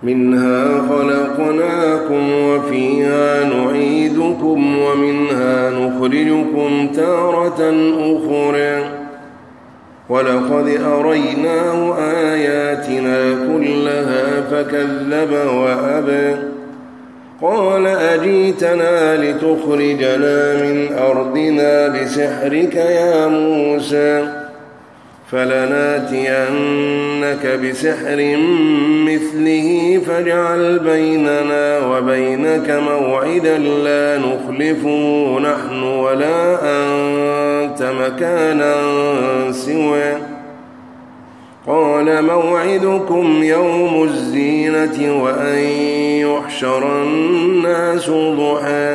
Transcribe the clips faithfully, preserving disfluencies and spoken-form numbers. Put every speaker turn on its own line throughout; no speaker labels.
منها خلقناكم وفيها نعيدكم ومنها نخرجكم تارة أخرى ولقد أريناه آياتنا كلها فكذب وأبى قال أجيتنا لتخرجنا من أرضنا بسحرك يا موسى فلناتينك بسحر مثله فاجعل بيننا وبينك موعدا لا نخلفه نحن ولا أنت مكانا سوى قال موعدكم يوم الزينة وأن يحشر الناس ضحى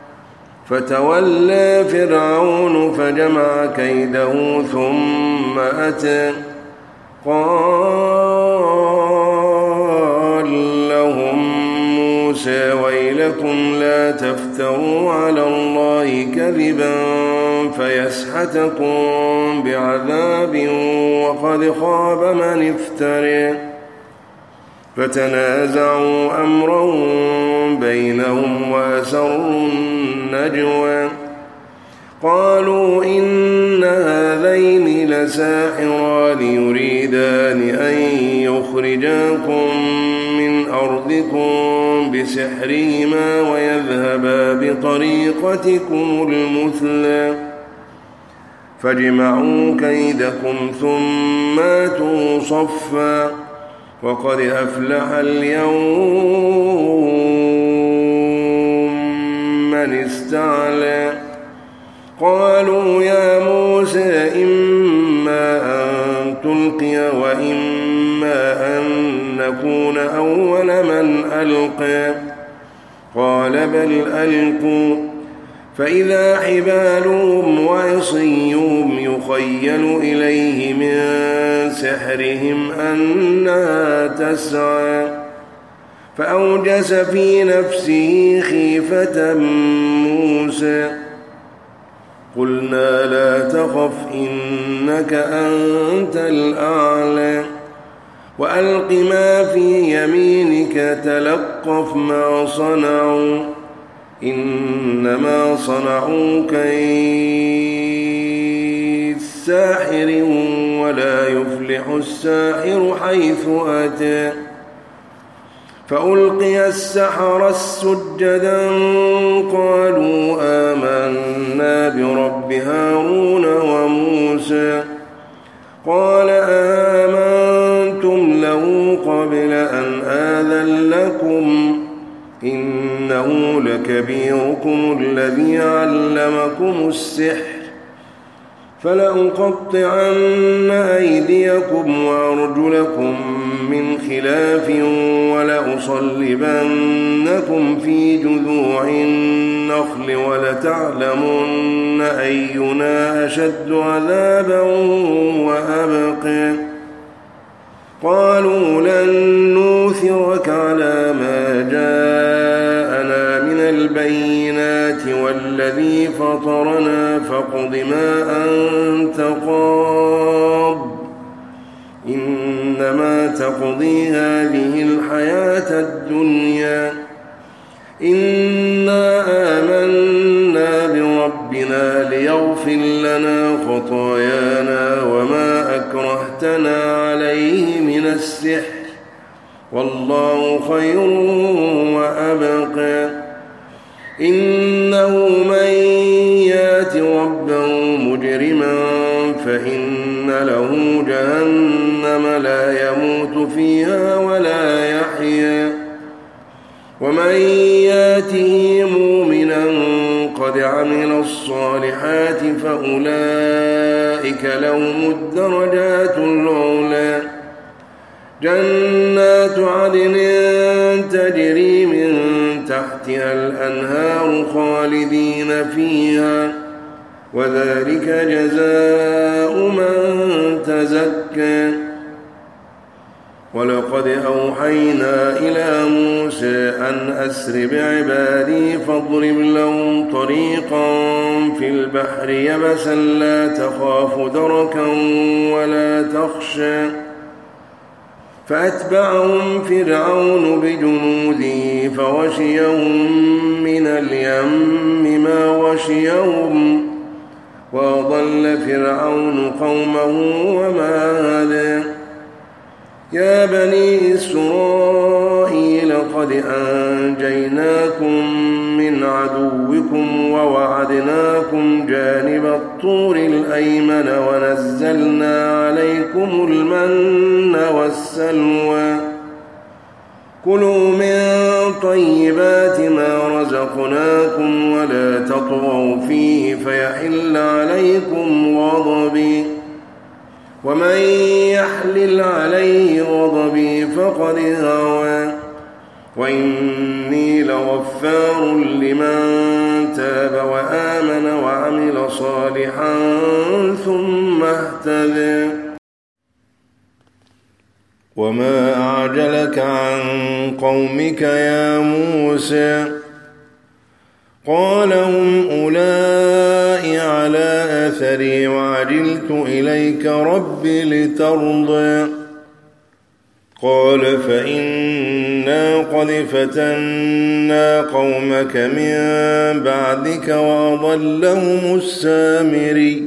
فتولى فرعون فجمع كيده ثم أتى قال لهم موسى ويلكم لا تفتروا على الله كذبا فيسحتكم بعذاب وقد خاب من افترى فتنازعوا أمرهم بينهم وأسروا النجوى قالوا إن هذين لساحران يريدان أن يخرجاكم من أرضكم بسحرهما ويذهبا بطريقتكم المثلى فاجمعوا كيدكم ثم اتوا صفا وقد أفلح اليوم من استعلى قالوا يا موسى إما أن تلقي وإما أن نكون أول من ألقى قال بل ألقوا فإذا حبالهم وعصيهم يخيل إليه من سحرهم أنها تسعى فأوجس في نفسه خيفة موسى قلنا لا تخف إنك أنت الأعلى وألق ما في يمينك تلقف ما صنعوا إنما صنعوا كيد ساحر ولا يفلح الساحر حيث أتى فألقي السحرة سجدا قالوا آمنا برب هارون وموسى قال آمنتم له قبل أن آذن لكم إنه لكبيركم الذي علمكم السحر فلأقطعن أيديكم وأرجلكم من خلاف ولأصلبنكم في جذوع النخل ولتعلمن أينا أشد عذابا وأبقى قالوا لن نوثرك على ما جاءنا من البينات والذي فطرنا فاقض ما أنت قاض إنما تقضي هذه الحياة الدنيا إنا آمنا بربنا ليغفر لنا خطايانا وما أكرهتنا عليه من السحر والله خير وأبقى إنه من يات ربه مجرما فإن له جهنم لا يموت فيها ولا يحيا ومن ياته مؤمنا قد عمل الصالحات فأولئك لهم الدرجات العلى جنات عدن تجري من تحتها الأنهار خالدين فيها وذلك جزاء من تزكى ولقد أوحينا إلى موسى أن أسر بعبادي فاضرب لهم طريقا في البحر يبسا لا تخاف دركا ولا تخشى فأتبعهم فرعون بجنوده فغشيهم من اليم ما غشيهم وأضل فرعون قومه وما هدى يا بني إسرائيل قد أنجيناكم من عدوكم ووعدناكم جانب الطور الأيمن ونزلنا عليكم المن والسلوى كلوا من طيبات ما رزقناكم ولا تطغوا فيه فيحل عليكم غضبي ومن يحلل عليه غضبي فقد هوى وإني لغفار لمن تاب وآمن وعمل صالحا ثم اهتدى وما أعجلك عن قومك يا موسى قال هم أولئك على أثري وعجلت إليك رب لترضى قال فإنا قد فتنا قومك من بعدك وأضلهم السامري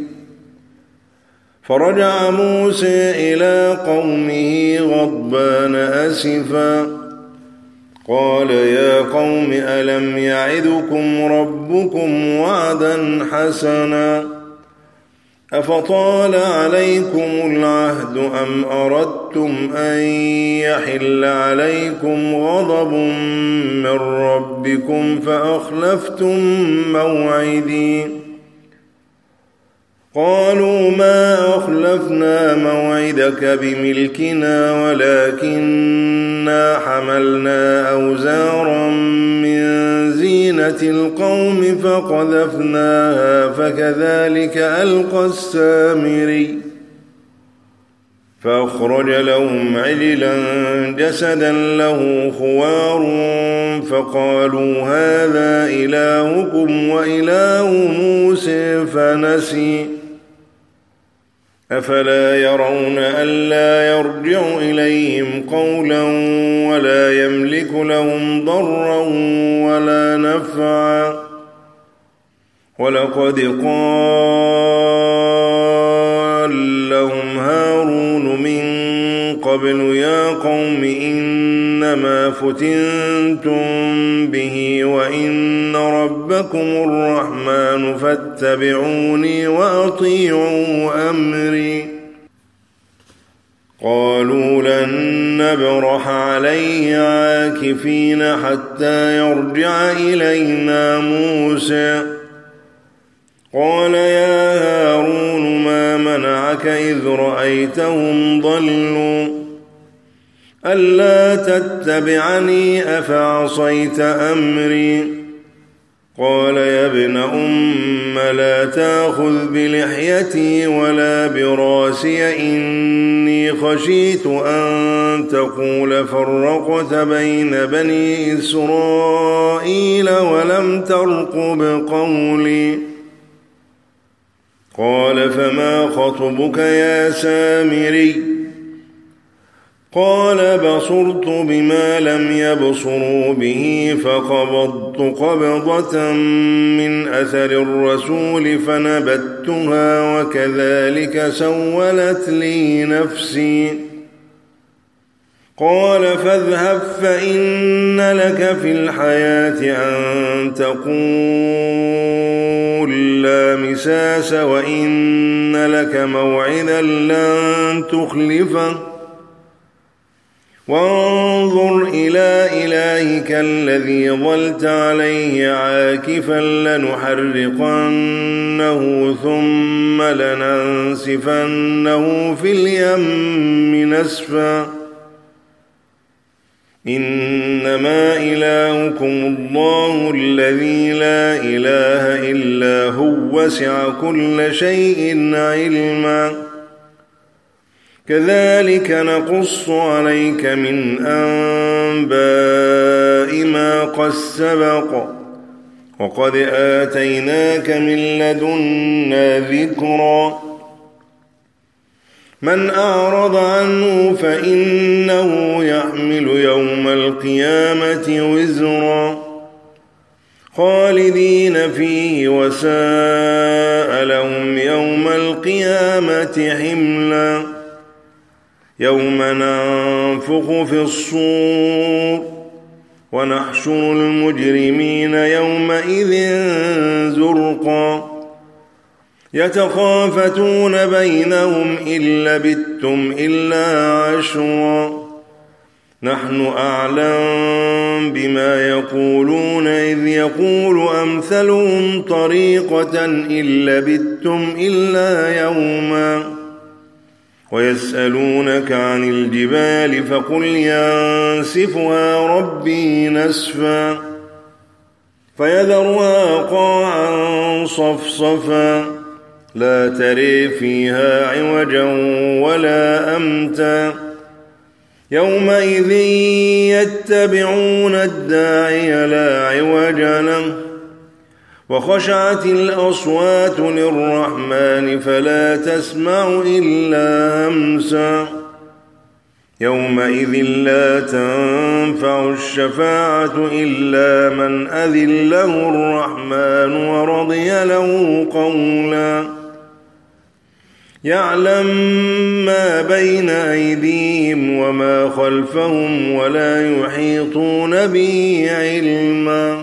فرجع موسى إلى قومه غضبان أسفا قال يا قوم ألم يعدكم ربكم وعدا حسنا أفطال عليكم العهد أم أردتم أن يحل عليكم غضب من ربكم فأخلفتم موعدي قالوا ما أخلفنا موعدك بملكنا ولكننا حملنا أوزارا من زينة القوم فقذفناها فكذلك ألقى السامري فأخرج لهم عجلا جسدا له خوار فقالوا هذا إلهكم وإله موسى فنسي أفلا يرون ألا يرجع إليهم قولا ولا يملك لهم ضرا ولا نفعا ولقد قال لهم هارون من قبل يا قوم إنما فتنتم به وإن ربكم الرحمن فاتبعوني وأطيعوا أمري قالوا لن نبرح عليه عاكفين حتى يرجع إلينا موسى قال يا هارون ما منعك إذ رأيتهم ضلوا ألا تتبعني أفعصيت أمري قال يا ابن أم لا تأخذ بلحيتي ولا براسي إني خشيت أن تقول فرقت بين بني إسرائيل ولم ترقب قولي قال فما خطبك يا سامري قال بصرت بما لم يبصروا به فقبضت قبضة من أثر الرسول فنبتها وكذلك سولت لي نفسي قال فاذهب فإن لك في الحياة أن تقول لا مساس وإن لك موعدا لن تخلفه وانظر إلى إلهك الذي ظلت عليه عاكفا لنحرقنه ثم لننسفنه في اليم نسفا إنما إلهكم الله الذي لا إله إلا هو وسع كل شيء علما كذلك نقص عليك من أنباء ما قد سبق وقد آتيناك من لدنا ذكرا من أعرض عنه فإنه يحمل يوم القيامة وزرا خالدين فيه وساء لهم يوم القيامة حملا يوم ننفخ في الصور ونحشر المجرمين يومئذ زرقا يتخافتون بينهم إن لبثتم إلا عشرا نحن أعلم بما يقولون إذ يقول أمثلهم طريقة إن لبثتم إلا يوما ويسألونك عن الجبال فقل ينسفها ربي نسفا فيذرها قاعا صفصفا لا تري فيها عوجا ولا أمتا يومئذ يتبعون الداعي لا عوج له وخشعت الأصوات للرحمن فلا تسمع إلا همسا يومئذ لا تنفع الشفاعة إلا من أذن له الرحمن ورضي له قولا يعلم ما بين أيديهم وما خلفهم ولا يحيطون به علما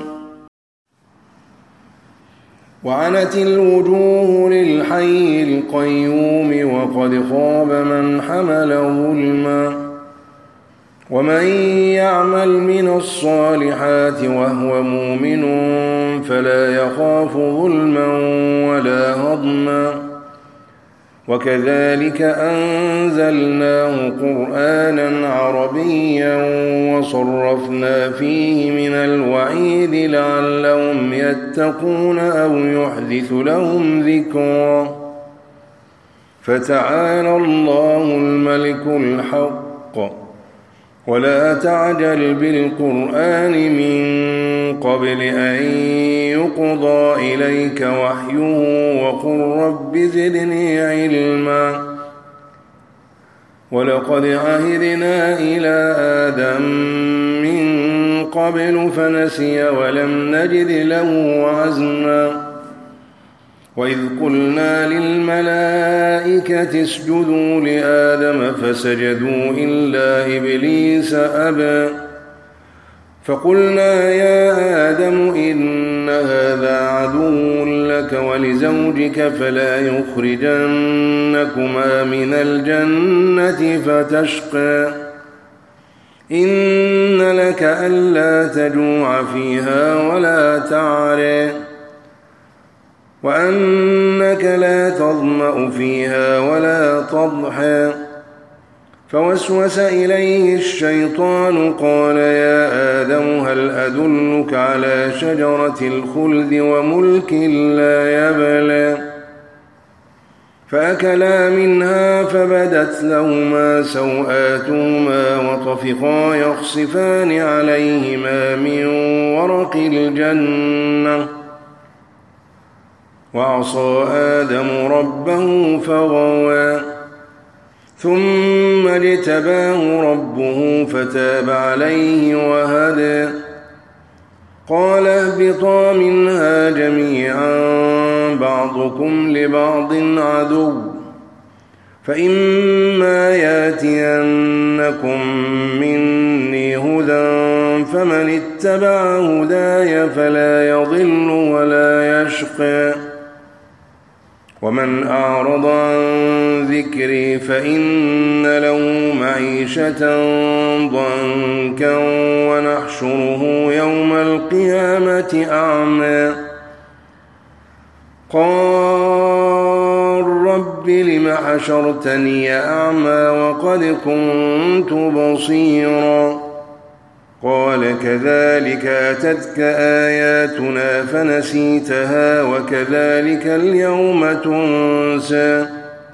وعنت الوجوه للحي القيوم وقد خاب من حمل ظلما ومن يعمل من الصالحات وهو مؤمن فلا يخاف ظلما ولا هضما وكذلك أنزلناه قرآنا عربيا وصرفنا فيه من الوعيد لعلهم يتقون أو يحدث لهم ذكرا فتعالى الله الملك الحق ولا تعجل بالقرآن من قبل أن يقضى إليك وحيه وقل رب زدني علما ولقد عهدنا إلى آدم من قبل فنسي ولم نجد له عزما وإذ قلنا للملائكة اسجدوا لآدم فسجدوا إلا إبليس أبى فقلنا يا آدم إن هذا عدو لك ولزوجك فلا يخرجنكما من الجنة فتشقى إن لك ألا تجوع فيها ولا تعرى وأنك لا تظمأ فيها ولا تضحى فوسوس إليه الشيطان قال يا آدم هل أدلك على شجرة الخلد وملك لا يبلى فأكلا منها فبدت لهما سوآتهما وطفقا يخصفان عليهما من ورق الجنة وعصى آدم ربه فغوى ثم اجتباه ربه فتاب عليه وهدى قال اهبطا منها جميعا بعضكم لبعض عدو فإما ياتينكم مني هدى فمن اتبع هداي فلا يضل ولا يشقى ومن أعرض عن ذكري فإن له معيشة ضنكا ونحشره يوم القيامة أعمى قال رب لم حشرتني أعمى وقد كنت بصيرا قال كذلك أتتك آياتنا فنسيتها وكذلك اليوم تنسى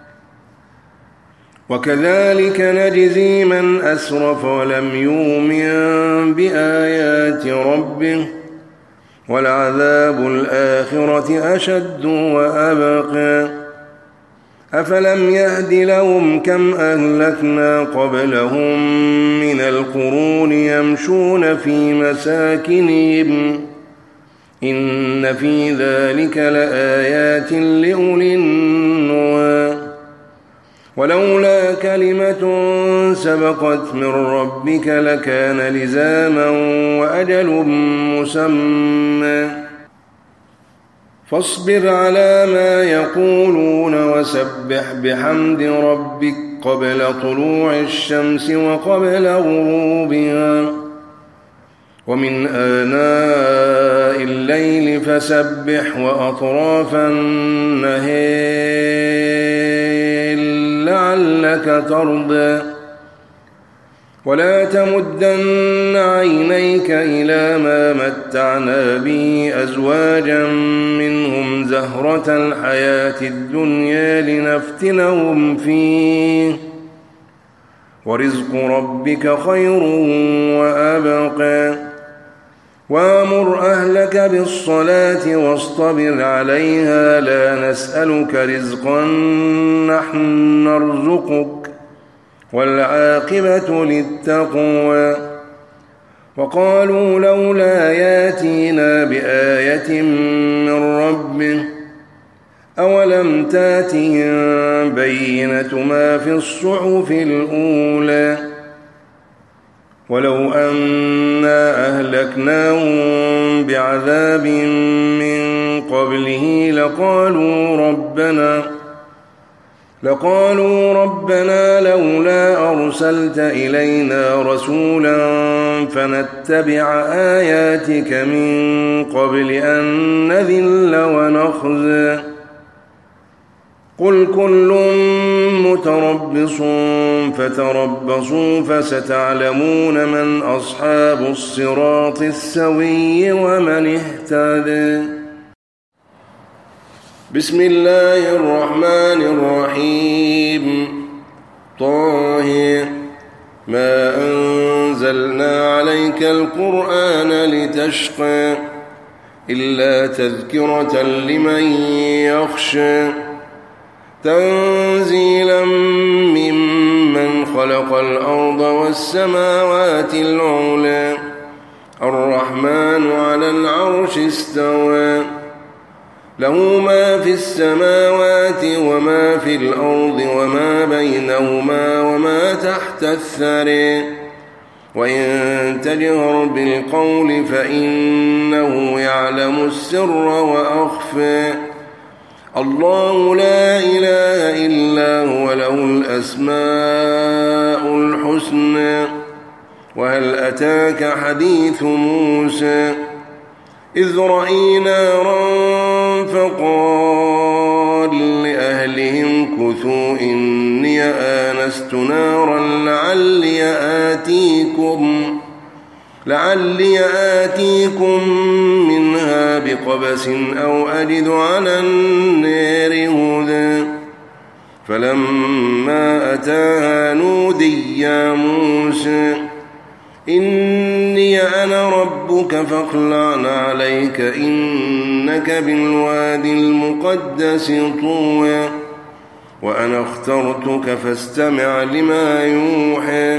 وكذلك نجزي من أسرف ولم يؤمن بآيات ربه ولعذاب الآخرة أشد وأبقى أفلم يهد لهم كم أهلكنا قبلهم من القرون يمشون في مساكنهم إن في ذلك لآيات لأولي النهى ولولا كلمة سبقت من ربك لكان لزاما وأجل مسمى فاصبر على ما يقولون وسبح بحمد ربك قبل طلوع الشمس وقبل غروبها ومن آناء الليل فسبح وأطراف النهار لعلك ترضى ولا تمدن عينيك إلى ما متعنا به أزواجا منهم زهرة الحياة الدنيا لنفتنهم فيه ورزق ربك خير وأبقى وامر أهلك بالصلاة واصطبر عليها لا نسألك رزقا نحن نرزقك والعاقبة للتقوى وقالوا لولا ياتينا بآية من ربه أولم تاتهم بينة ما في الصحف الأولى ولو أنا أهلكناهم بعذاب من قبله لقالوا ربنا لقالوا ربنا لولا أرسلت إلينا رسولا فنتبع آياتك من قبل أن نذل ونخزى قل كل متربص فتربصوا فستعلمون من أصحاب الصراط السوي ومن اهتدى بسم الله الرحمن الرحيم طه ما أنزلنا عليك القرآن لتشقى إلا تذكرة لمن يخشى تنزيلا ممن خلق الأرض والسماوات العلى الرحمن على العرش استوى له ما في السماوات وما في الأرض وما بينهما وما تحت الثرى وإن تجهر بالقول فإنه يعلم السر وأخفى الله لا إله إلا هو له الأسماء الحسنى وهل أتاك حديث موسى إذ رأي نارا فقال لأهلهم كثوا إني آنست نارا لعلي آتيكم لعلي آتيكم منها بقبس أو أجد على النار هدى فلما أتاها نودي يا موسى إني أنا ربك فاخلع عليك إنك بالوادي المقدس طوى وأنا اخترتك فاستمع لما يوحى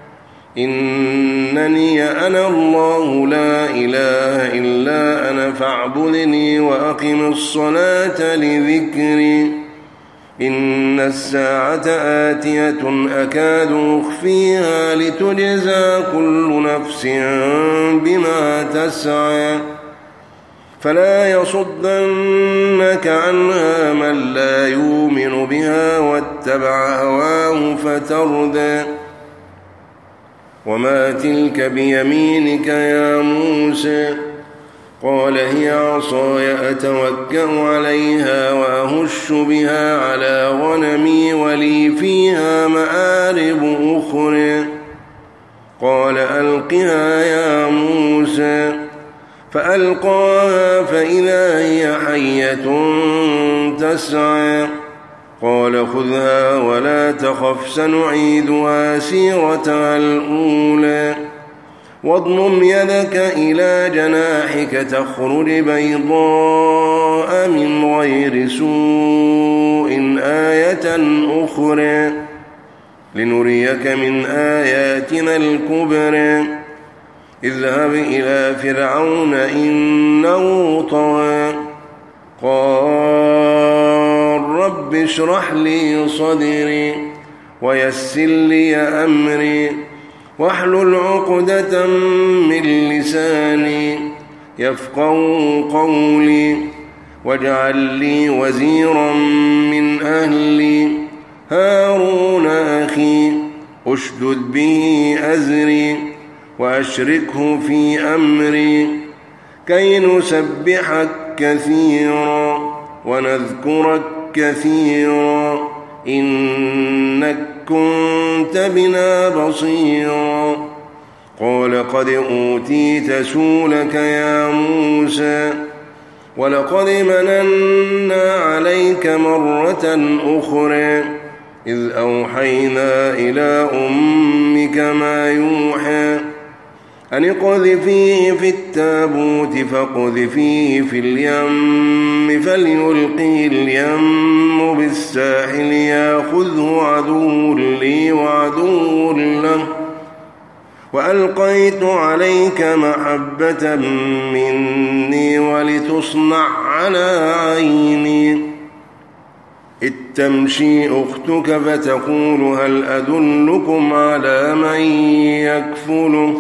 إنني أنا الله لا إله إلا أنا فاعبدني وأقم الصلاة لذكري إن الساعة آتية أكاد أخفيها لتجزى كل نفس بما تسعى فلا يصدنك عنها من لا يؤمن بها واتبع هواه فتردى وما تلك بيمينك يا موسى قال هي عصاي أتوكأ عليها وأهش بها على غنمي ولي فيها مآرب أخرى قال ألقها يا موسى فألقاها فإذا هي حية تسعى قال خذها ولا تخف سنعيدها سيرتها الأولى واضمم يدك إلى جناحك تخرج بيضاء من غير سوء آية أخرى لنريك من آياتنا الكبرى اذهب إلى فرعون إنه طغى قال رب اشرح لي صدري ويسر لي أمري واحلل عقدة من لساني يفقهوا قولي واجعل لي وزيرا من أهلي هارون أخي أشدد به أزري وأشركه في أمري كي نسبحك كثيرا ونذكرك كثيرا إنك كنت بنا بصيرا قال قد أوتيت سؤلك يا موسى ولقد مننا عليك مرة أخرى إذ أوحينا إلى أمك ما يوحى أن اقذفيه في التابوت فاقذفيه في اليم فليلقه اليم بالساحل يأخذه عدو لي وعدو له وألقيت عليك محبة مني ولتصنع على عيني إذ تمشي أختك فتقول هل أدلكم على من يكفله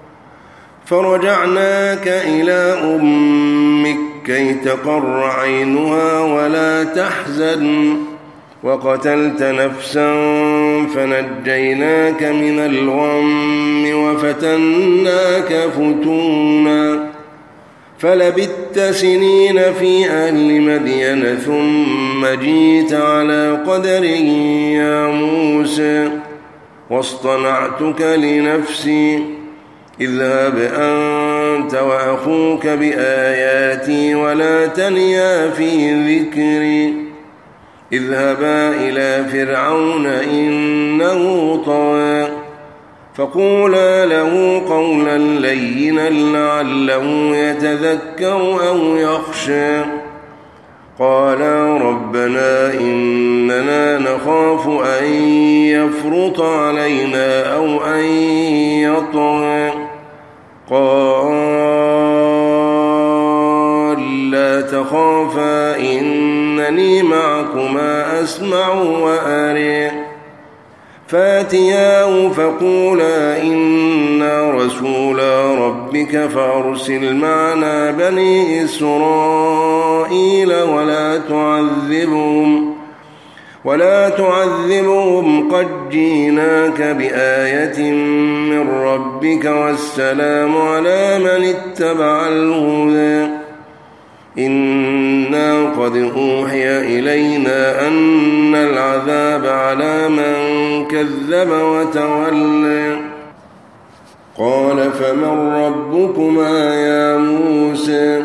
فرجعناك إلى أمك كي تقر عينها ولا تحزن وقتلت نفسا فنجيناك من الغم وفتناك فتونا فلبثت سنين في أهل مدين ثم جيت على قدر يا موسى واصطنعتك لنفسي اذهب أنت وأخوك بآياتي ولا تنيا في ذكري اذهبا إلى فرعون إنه طغى فقولا له قولا لينا لعله يتذكر أو يخشى قالا ربنا إننا نخاف أن يفرط علينا أو أن يطغى قال لا تخافا إنني معكما أسمع وأرى فاتياه فقولا إنا رسولا ربك فأرسل معنا بني إسرائيل ولا تعذبهم ولا تعذبهم قد جئناك بآية من ربك والسلام على من اتبع الهدى إنا قد أوحي إلينا أن العذاب على من كذب وتولى قال فمن ربكما يا موسى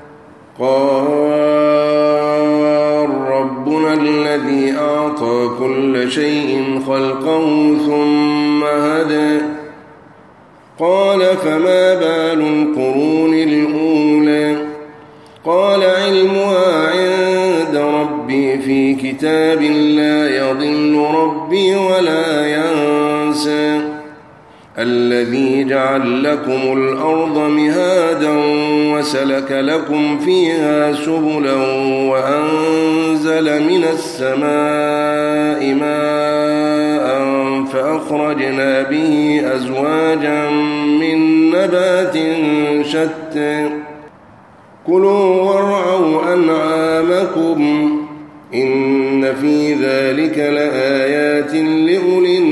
قال ربنا الذي أعطى كل شيء خلقه ثم هدى قال فما بال القرون الأولى قال علمها عند ربي في كتاب لا يضل ربي ولا ينسى الذي جعل لكم الأرض مهادا وسلك لكم فيها سبلا وأنزل من السماء ماء فأخرجنا به أزواجا من نبات شتى كلوا وارعوا أنعامكم إن في ذلك لآيات لأولي